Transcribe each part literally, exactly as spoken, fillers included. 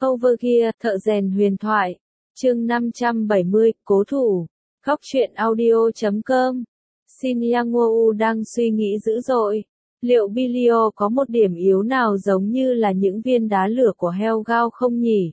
Overgear, thợ rèn huyền thoại. Chương năm trăm bảy mươi, cố thủ. Góc truyện audio chấm com. Shin Yang-woo đang suy nghĩ dữ dội. Liệu Billio có một điểm yếu nào giống như là những viên đá lửa của Hellgao không nhỉ?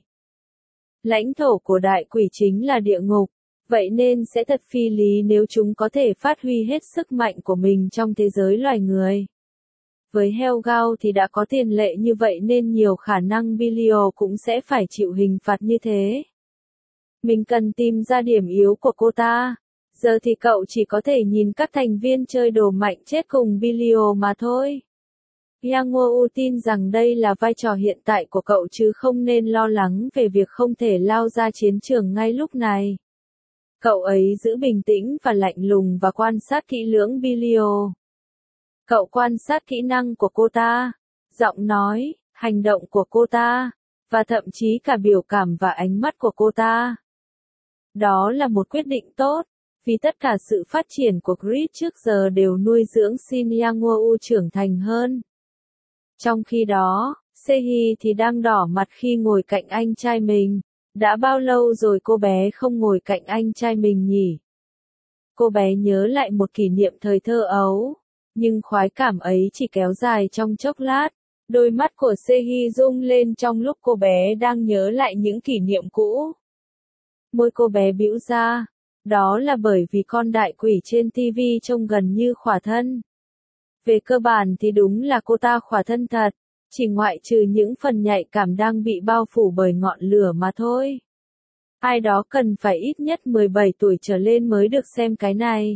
Lãnh thổ của đại quỷ chính là địa ngục, vậy nên sẽ thật phi lý nếu chúng có thể phát huy hết sức mạnh của mình trong thế giới loài người. Với Hellgao thì đã có tiền lệ như vậy nên nhiều khả năng Billio cũng sẽ phải chịu hình phạt như thế. Mình cần tìm ra điểm yếu của cô ta. Giờ thì cậu chỉ có thể nhìn các thành viên chơi đồ mạnh chết cùng Billio mà thôi. Yang-woo tin rằng đây là vai trò hiện tại của cậu chứ không nên lo lắng về việc không thể lao ra chiến trường ngay lúc này. Cậu ấy giữ bình tĩnh và lạnh lùng và quan sát kỹ lưỡng Billio. Cậu quan sát kỹ năng của cô ta, giọng nói, hành động của cô ta, và thậm chí cả biểu cảm và ánh mắt của cô ta. Đó là một quyết định tốt, vì tất cả sự phát triển của Grid trước giờ đều nuôi dưỡng Shin Yang-woo trưởng thành hơn. Trong khi đó, Sehi thì đang đỏ mặt khi ngồi cạnh anh trai mình. Đã bao lâu rồi cô bé không ngồi cạnh anh trai mình nhỉ? Cô bé nhớ lại một kỷ niệm thời thơ ấu, nhưng khoái cảm ấy chỉ kéo dài trong chốc lát. Đôi mắt của Sehi rung lên trong lúc cô bé đang nhớ lại những kỷ niệm cũ. Môi cô bé bĩu ra, đó là bởi vì con đại quỷ trên ti vi trông gần như khỏa thân. Về cơ bản thì đúng là cô ta khỏa thân thật, chỉ ngoại trừ những phần nhạy cảm đang bị bao phủ bởi ngọn lửa mà thôi. Ai đó cần phải ít nhất mười bảy tuổi trở lên mới được xem cái này.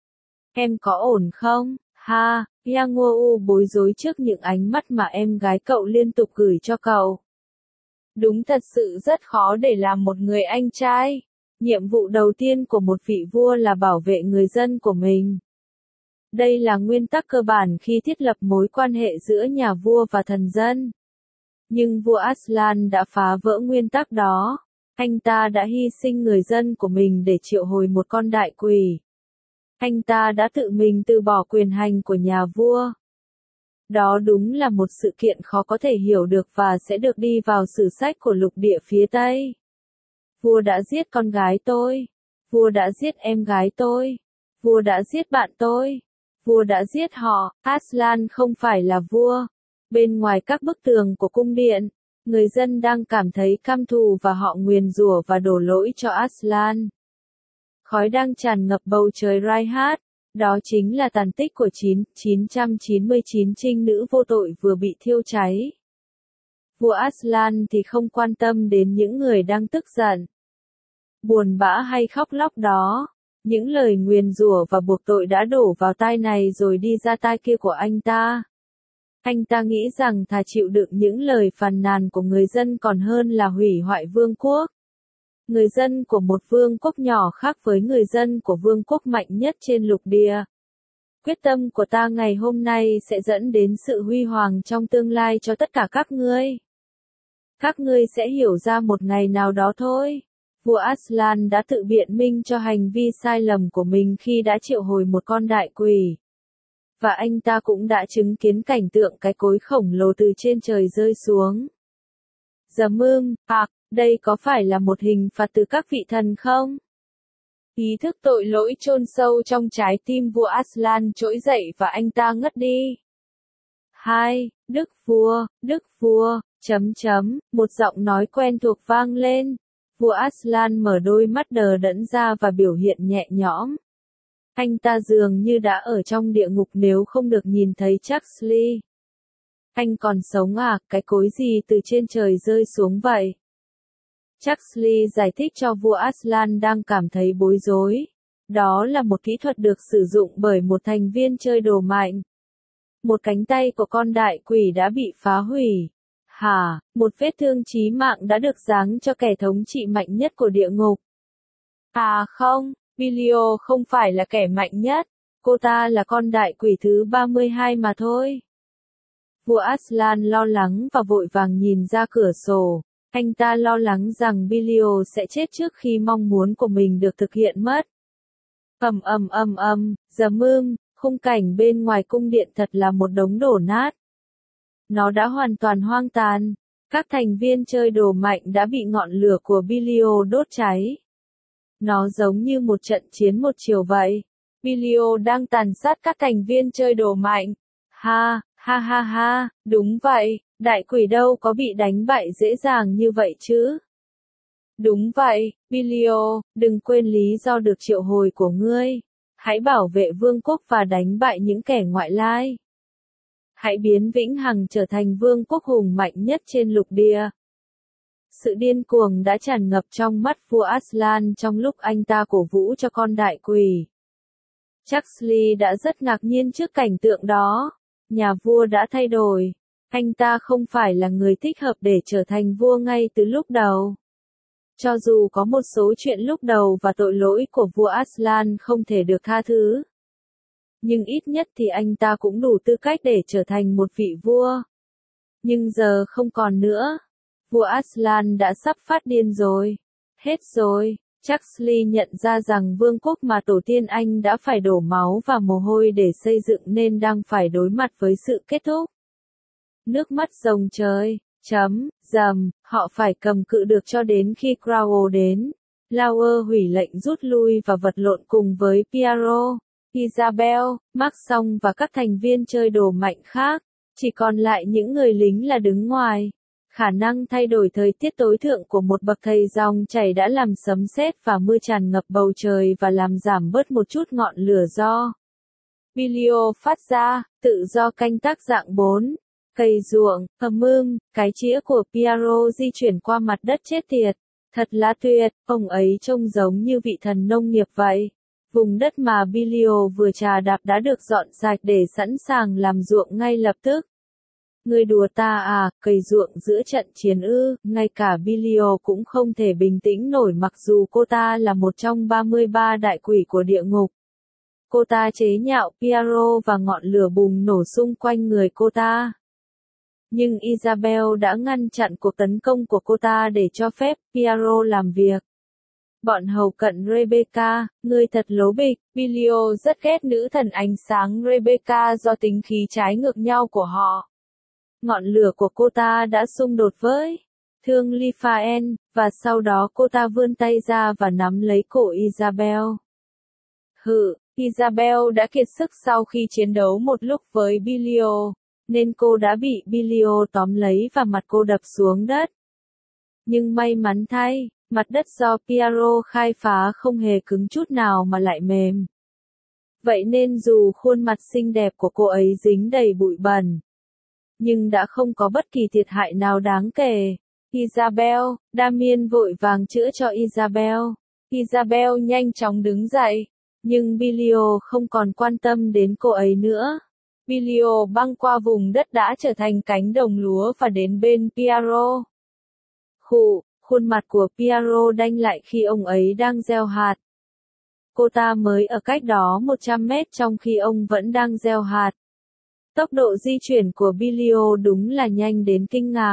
Em có ổn không? Ha, Yang-woo bối rối trước những ánh mắt mà em gái cậu liên tục gửi cho cậu. Đúng thật sự rất khó để làm một người anh trai. Nhiệm vụ đầu tiên của một vị vua là bảo vệ người dân của mình. Đây là nguyên tắc cơ bản khi thiết lập mối quan hệ giữa nhà vua và thần dân. Nhưng vua Aslan đã phá vỡ nguyên tắc đó. Anh ta đã hy sinh người dân của mình để triệu hồi một con đại quỷ. Anh ta đã tự mình từ bỏ quyền hành của nhà vua. Đó đúng là một sự kiện khó có thể hiểu được và sẽ được đi vào sử sách của lục địa phía Tây. Vua đã giết con gái tôi. Vua đã giết em gái tôi. Vua đã giết bạn tôi. Vua đã giết họ. Aslan không phải là vua. Bên ngoài các bức tường của cung điện, người dân đang cảm thấy căm thù và họ nguyền rủa và đổ lỗi cho Aslan. Khói đang tràn ngập bầu trời Raihat. Đó chính là tàn tích của chín trăm chín mươi chín trinh nữ vô tội vừa bị thiêu cháy. Vua Aslan thì không quan tâm đến những người đang tức giận, buồn bã hay khóc lóc đó. Những lời nguyền rủa và buộc tội đã đổ vào tai này rồi đi ra tai kia của anh ta. Anh ta nghĩ rằng thà chịu đựng những lời phàn nàn của người dân còn hơn là hủy hoại vương quốc. Người dân của một vương quốc nhỏ khác với người dân của vương quốc mạnh nhất trên lục địa. Quyết tâm của ta ngày hôm nay sẽ dẫn đến sự huy hoàng trong tương lai cho tất cả các ngươi. Các ngươi sẽ hiểu ra một ngày nào đó thôi. Vua Aslan đã tự biện minh cho hành vi sai lầm của mình khi đã triệu hồi một con đại quỷ. Và anh ta cũng đã chứng kiến cảnh tượng cái cối khổng lồ từ trên trời rơi xuống. Dầm à, đây có phải là một hình phạt từ các vị thần không? Ý thức tội lỗi chôn sâu trong trái tim vua Aslan trỗi dậy và anh ta ngất đi. Hai, Đức vua, Đức vua, chấm chấm, một giọng nói quen thuộc vang lên. Vua Aslan mở đôi mắt đờ đẫn ra và biểu hiện nhẹ nhõm. Anh ta dường như đã ở trong địa ngục nếu không được nhìn thấy Chuxley. Anh còn sống à, cái cối gì từ trên trời rơi xuống vậy? Chuxley giải thích cho vua Aslan đang cảm thấy bối rối. Đó là một kỹ thuật được sử dụng bởi một thành viên chơi đồ mạnh. Một cánh tay của con đại quỷ đã bị phá hủy. Hả, một vết thương chí mạng đã được giáng cho kẻ thống trị mạnh nhất của địa ngục. À không, Billio không phải là kẻ mạnh nhất. Cô ta là con đại quỷ thứ ba mươi hai mà thôi. Vua Aslan lo lắng và vội vàng nhìn ra cửa sổ. Anh ta lo lắng rằng Billio sẽ chết trước khi mong muốn của mình được thực hiện mất. Ầm ầm ầm ầm, dầm ưm, khung cảnh bên ngoài cung điện thật là một đống đổ nát. Nó đã hoàn toàn hoang tàn. Các thành viên chơi đồ mạnh đã bị ngọn lửa của Bellio đốt cháy. Nó giống như một trận chiến một chiều vậy. Bellio đang tàn sát các thành viên chơi đồ mạnh. Ha, ha ha ha, đúng vậy, đại quỷ đâu có bị đánh bại dễ dàng như vậy chứ. Đúng vậy, Bellio, đừng quên lý do được triệu hồi của ngươi. Hãy bảo vệ vương quốc và đánh bại những kẻ ngoại lai. Hãy biến Vĩnh Hằng trở thành vương quốc hùng mạnh nhất trên lục địa. Sự điên cuồng đã tràn ngập trong mắt vua Aslan trong lúc anh ta cổ vũ cho con đại quỷ. Huxley đã rất ngạc nhiên trước cảnh tượng đó. Nhà vua đã thay đổi. Anh ta không phải là người thích hợp để trở thành vua ngay từ lúc đầu. Cho dù có một số chuyện lúc đầu và tội lỗi của vua Aslan không thể được tha thứ. Nhưng ít nhất thì anh ta cũng đủ tư cách để trở thành một vị vua. Nhưng giờ không còn nữa. Vua Aslan đã sắp phát điên rồi. Hết rồi. Huxley nhận ra rằng vương quốc mà tổ tiên anh đã phải đổ máu và mồ hôi để xây dựng nên đang phải đối mặt với sự kết thúc. Nước mắt ròng trời. Chấm, dầm, họ phải cầm cự được cho đến khi Crowell đến. Lauer hủy lệnh rút lui và vật lộn cùng với Piero, Isabel, Maxson và các thành viên chơi đồ mạnh khác. Chỉ còn lại những người lính là đứng ngoài. Khả năng thay đổi thời tiết tối thượng của một bậc thầy dòng chảy đã làm sấm sét và mưa tràn ngập bầu trời và làm giảm bớt một chút ngọn lửa do Bellio phát ra, tự do canh tác dạng bốn. Cây ruộng, hầm ưng, cái chĩa của Piero di chuyển qua mặt đất chết tiệt. Thật là tuyệt, ông ấy trông giống như vị thần nông nghiệp vậy. Vùng đất mà Bellio vừa trà đạp đã được dọn sạch để sẵn sàng làm ruộng ngay lập tức. Người đùa ta à, cày ruộng giữa trận chiến ư, ngay cả Bellio cũng không thể bình tĩnh nổi mặc dù cô ta là một trong ba mươi ba đại quỷ của địa ngục. Cô ta chế nhạo Piero và ngọn lửa bùng nổ xung quanh người cô ta. Nhưng Isabel đã ngăn chặn cuộc tấn công của cô ta để cho phép Piero làm việc. Bọn hầu cận Rebecca, người thật lố bịch, Bellio rất ghét nữ thần ánh sáng Rebecca do tính khí trái ngược nhau của họ. Ngọn lửa của cô ta đã xung đột với thương Lifaen, và sau đó cô ta vươn tay ra và nắm lấy cổ Isabel. Hự, Isabel đã kiệt sức sau khi chiến đấu một lúc với Bellio, nên cô đã bị Bellio tóm lấy và mặt cô đập xuống đất. Nhưng may mắn thay, mặt đất do Piero khai phá không hề cứng chút nào mà lại mềm. Vậy nên dù khuôn mặt xinh đẹp của cô ấy dính đầy bụi bẩn, nhưng đã không có bất kỳ thiệt hại nào đáng kể. Isabel, Damien vội vàng chữa cho Isabel. Isabel nhanh chóng đứng dậy, nhưng Bellio không còn quan tâm đến cô ấy nữa. Bellio băng qua vùng đất đã trở thành cánh đồng lúa và đến bên Piero. Khụ, khuôn mặt của Piero đanh lại khi ông ấy đang gieo hạt. Cô ta mới ở cách đó một trăm mét trong khi ông vẫn đang gieo hạt. Tốc độ di chuyển của Bellio đúng là nhanh đến kinh ngạc.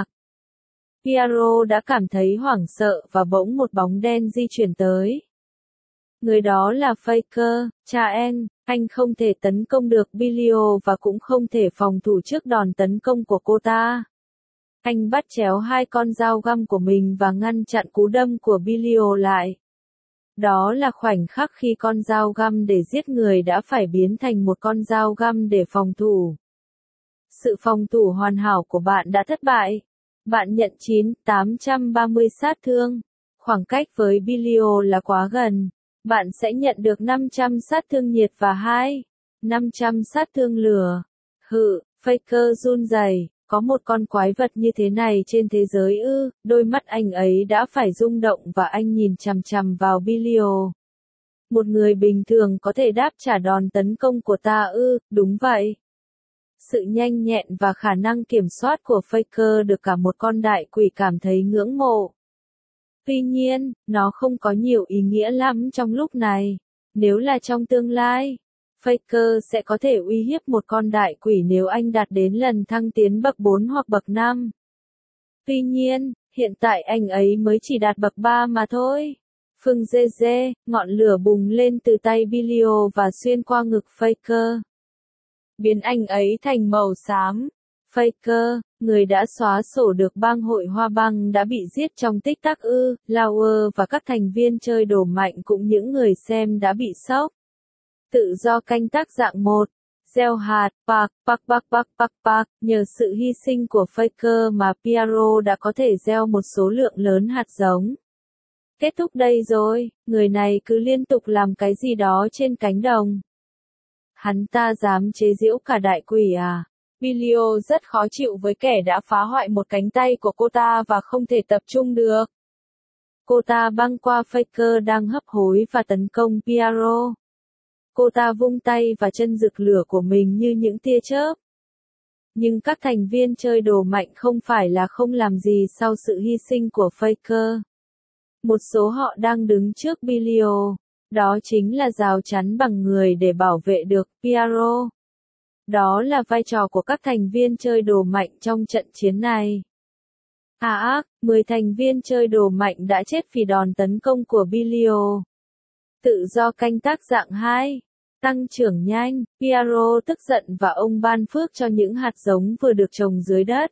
Piero đã cảm thấy hoảng sợ và bỗng một bóng đen di chuyển tới. Người đó là Faker, cha anh, anh không thể tấn công được Bellio và cũng không thể phòng thủ trước đòn tấn công của cô ta. Anh bắt chéo hai con dao găm của mình và ngăn chặn cú đâm của Bellio lại. Đó là khoảnh khắc khi con dao găm để giết người đã phải biến thành một con dao găm để phòng thủ. Sự phòng thủ hoàn hảo của bạn đã thất bại. Bạn nhận chín nghìn tám trăm ba mươi sát thương. Khoảng cách với Bellio là quá gần. Bạn sẽ nhận được năm trăm sát thương nhiệt và hai nghìn năm trăm sát thương lửa. Hự, Faker run rẩy. Có một con quái vật như thế này trên thế giới ư? Đôi mắt anh ấy đã phải rung động và anh nhìn chằm chằm vào Bellio. Một người bình thường có thể đáp trả đòn tấn công của ta ư? Đúng vậy. Sự nhanh nhẹn và khả năng kiểm soát của Faker được cả một con đại quỷ cảm thấy ngưỡng mộ. Tuy nhiên, nó không có nhiều ý nghĩa lắm trong lúc này. Nếu là trong tương lai, Faker sẽ có thể uy hiếp một con đại quỷ nếu anh đạt đến lần thăng tiến bậc bốn hoặc bậc năm. Tuy nhiên, hiện tại anh ấy mới chỉ đạt bậc ba mà thôi. Phừng dê dê, ngọn lửa bùng lên từ tay Bellio và xuyên qua ngực Faker. Biến anh ấy thành màu xám. Faker, Người đã xóa sổ được bang hội Hoa Băng đã bị giết trong tích tắc ư, Lauer và các thành viên chơi đồ mạnh cũng những người xem đã bị sốc. Tự do canh tác dạng một. Gieo hạt, Park, Park, Park, Park, Park, Park, nhờ sự hy sinh của Faker mà Piero đã có thể gieo một số lượng lớn hạt giống. Kết thúc đây rồi, người này cứ liên tục làm cái gì đó trên cánh đồng. Hắn ta dám chế giễu cả đại quỷ à? Bilio rất khó chịu với kẻ đã phá hoại một cánh tay của cô ta và không thể tập trung được. Cô ta băng qua Faker đang hấp hối và tấn công Piero. Cô ta vung tay và chân rực lửa của mình như những tia chớp. Nhưng các thành viên chơi đồ mạnh không phải là không làm gì sau sự hy sinh của Faker. Một số họ đang đứng trước Bilio. Đó chính là rào chắn bằng người để bảo vệ được Piero. Đó là vai trò của các thành viên chơi đồ mạnh trong trận chiến này. À ác, mười thành viên chơi đồ mạnh đã chết vì đòn tấn công của Bilio. Tự do canh tác dạng hai. Tăng trưởng nhanh, Piero tức giận và ông ban phước cho những hạt giống vừa được trồng dưới đất.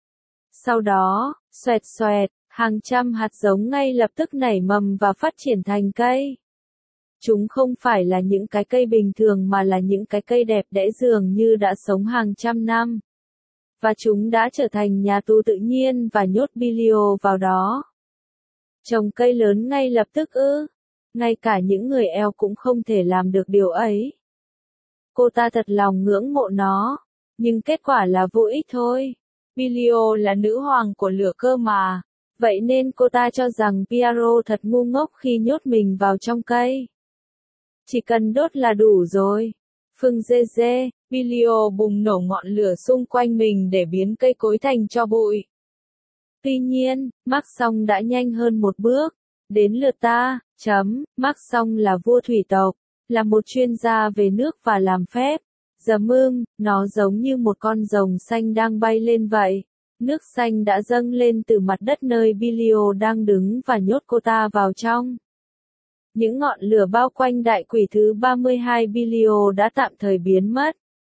Sau đó, xoẹt xoẹt, hàng trăm hạt giống ngay lập tức nảy mầm và phát triển thành cây. Chúng không phải là những cái cây bình thường mà là những cái cây đẹp đẽ dường như đã sống hàng trăm năm. Và chúng đã trở thành nhà tù tự nhiên và nhốt Bilio vào đó. Trồng cây lớn ngay lập tức ư? Ngay cả những người eo cũng không thể làm được điều ấy. Cô ta thật lòng ngưỡng mộ nó, nhưng kết quả là vô ích thôi. Bilio là nữ hoàng của lửa cơ mà, vậy nên cô ta cho rằng Piero thật ngu ngốc khi nhốt mình vào trong cây. Chỉ cần đốt là đủ rồi. Phương dê dê, Bilio bùng nổ ngọn lửa xung quanh mình để biến cây cối thành tro bụi. Tuy nhiên, Mark Song đã nhanh hơn một bước. Đến lượt ta, chấm, Mark Song là vua thủy tộc, là một chuyên gia về nước và làm phép. Giờ mương, nó giống như một con rồng xanh đang bay lên vậy. Nước xanh đã dâng lên từ mặt đất nơi Bilio đang đứng và nhốt cô ta vào trong. Những ngọn lửa bao quanh đại quỷ thứ ba mươi hai Bilio đã tạm thời biến mất.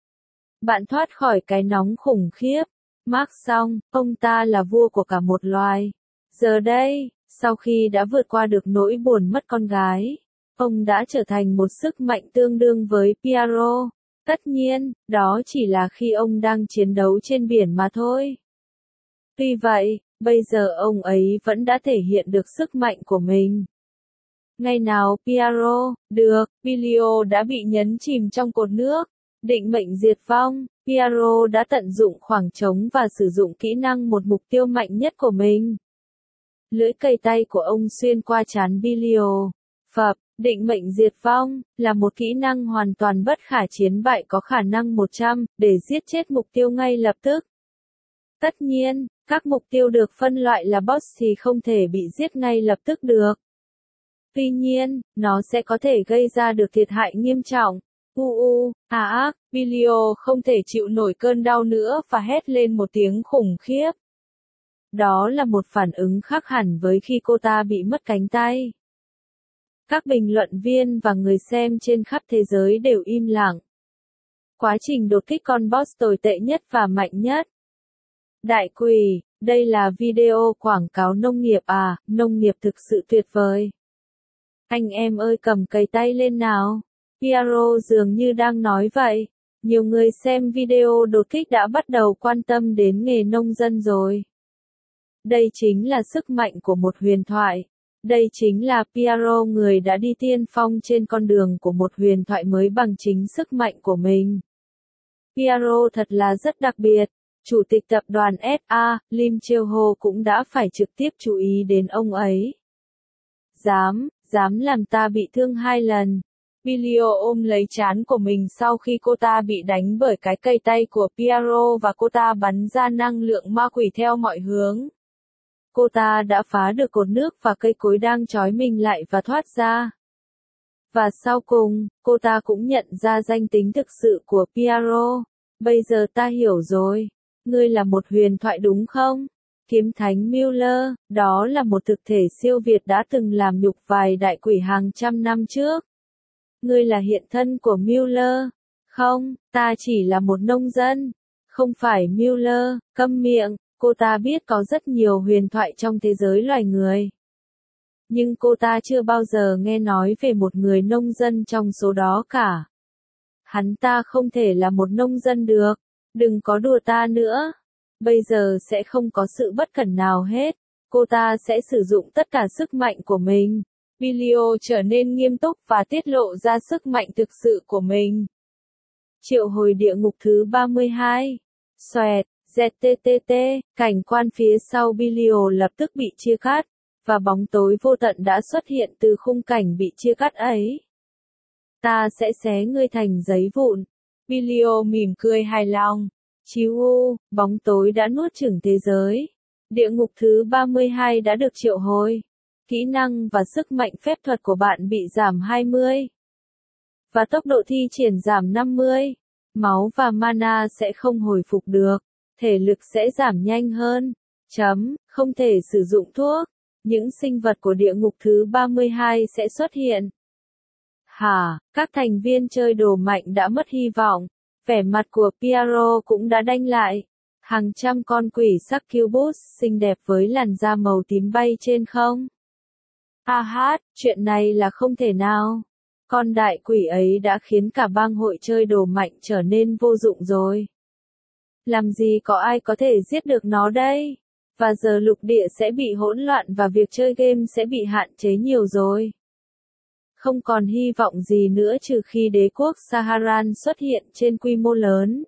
Bạn thoát khỏi cái nóng khủng khiếp. Mark Song, ông ta là vua của cả một loài. Giờ đây, sau khi đã vượt qua được nỗi buồn mất con gái, ông đã trở thành một sức mạnh tương đương với Piero. Tất nhiên, đó chỉ là khi ông đang chiến đấu trên biển mà thôi. Tuy vậy, bây giờ ông ấy vẫn đã thể hiện được sức mạnh của mình. Ngày nào Piero, được, Bilio đã bị nhấn chìm trong cột nước, định mệnh diệt vong, Piero đã tận dụng khoảng trống và sử dụng kỹ năng một mục tiêu mạnh nhất của mình. Lưỡi cày tay của ông xuyên qua trán Bilio. Phập, định mệnh diệt vong, là một kỹ năng hoàn toàn bất khả chiến bại có khả năng một trăm, để giết chết mục tiêu ngay lập tức. Tất nhiên, các mục tiêu được phân loại là boss thì không thể bị giết ngay lập tức được. Tuy nhiên, nó sẽ có thể gây ra được thiệt hại nghiêm trọng. U u, à ác, Bilio không thể chịu nổi cơn đau nữa và hét lên một tiếng khủng khiếp. Đó là một phản ứng khác hẳn với khi cô ta bị mất cánh tay. Các bình luận viên và người xem trên khắp thế giới đều im lặng. Quá trình đột kích con boss tồi tệ nhất và mạnh nhất. Đại quỷ, đây là video quảng cáo nông nghiệp à, nông nghiệp thực sự tuyệt vời. Anh em ơi cầm cày tay lên nào. Piero dường như đang nói vậy. Nhiều người xem video đột kích đã bắt đầu quan tâm đến nghề nông dân rồi. Đây chính là sức mạnh của một huyền thoại. Đây chính là Piero người đã đi tiên phong trên con đường của một huyền thoại mới bằng chính sức mạnh của mình. Piero thật là rất đặc biệt. Chủ tịch tập đoàn ép a, Lim Cheo-ho cũng đã phải trực tiếp chú ý đến ông ấy. Dám, dám làm ta bị thương hai lần. Bilio ôm lấy trán của mình sau khi cô ta bị đánh bởi cái cây tay của Piero và cô ta bắn ra năng lượng ma quỷ theo mọi hướng. Cô ta đã phá được cột nước và cây cối đang trói mình lại và thoát ra. Và sau cùng, cô ta cũng nhận ra danh tính thực sự của Piero. Bây giờ ta hiểu rồi. Ngươi là một huyền thoại đúng không? Kiếm thánh Müller, đó là một thực thể siêu việt đã từng làm nhục vài đại quỷ hàng trăm năm trước. Ngươi là hiện thân của Müller. Không, ta chỉ là một nông dân. Không phải Müller, câm miệng, cô ta biết có rất nhiều huyền thoại trong thế giới loài người. Nhưng cô ta chưa bao giờ nghe nói về một người nông dân trong số đó cả. Hắn ta không thể là một nông dân được. Đừng có đùa ta nữa. Bây giờ sẽ không có sự bất cẩn nào hết. Cô ta sẽ sử dụng tất cả sức mạnh của mình. Bilio trở nên nghiêm túc và tiết lộ ra sức mạnh thực sự của mình. Triệu hồi địa ngục thứ ba mươi hai. Xoẹt, dẹt tê tê tê, cảnh quan phía sau Bilio lập tức bị chia cắt, và bóng tối vô tận đã xuất hiện từ khung cảnh bị chia cắt ấy. Ta sẽ xé ngươi thành giấy vụn. Bilio mỉm cười hài lòng. Chiu u, bóng tối đã nuốt chửng thế giới. Địa ngục thứ ba mươi hai đã được triệu hồi. Kỹ năng và sức mạnh phép thuật của bạn bị giảm hai mươi. Và tốc độ thi triển giảm năm mươi. Máu và mana sẽ không hồi phục được. Thể lực sẽ giảm nhanh hơn. Chấm, không thể sử dụng thuốc. Những sinh vật của địa ngục thứ ba mươi hai sẽ xuất hiện. Hả, các thành viên chơi đồ mạnh đã mất hy vọng. Vẻ mặt của Piero cũng đã đanh lại. Hàng trăm con quỷ succubus xinh đẹp với làn da màu tím bay trên không. A hát, chuyện này là không thể nào. Con đại quỷ ấy đã khiến cả bang hội chơi đồ mạnh trở nên vô dụng rồi. Làm gì có ai có thể giết được nó đây? Và giờ lục địa sẽ bị hỗn loạn và việc chơi game sẽ bị hạn chế nhiều rồi. Không còn hy vọng gì nữa trừ khi đế quốc Saharan xuất hiện trên quy mô lớn.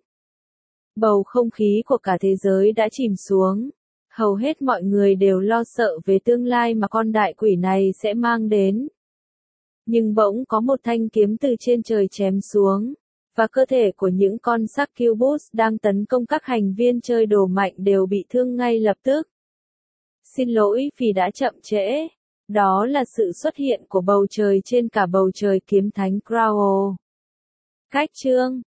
Bầu không khí của cả thế giới đã chìm xuống. Hầu hết mọi người đều lo sợ về tương lai mà con đại quỷ này sẽ mang đến. Nhưng bỗng có một thanh kiếm từ trên trời chém xuống, và cơ thể của những con succubus đang tấn công các thành viên chơi đồ mạnh đều bị thương ngay lập tức. Xin lỗi vì đã chậm trễ. Đó là sự xuất hiện của bầu trời trên cả bầu trời kiếm thánh Crow. Cách chương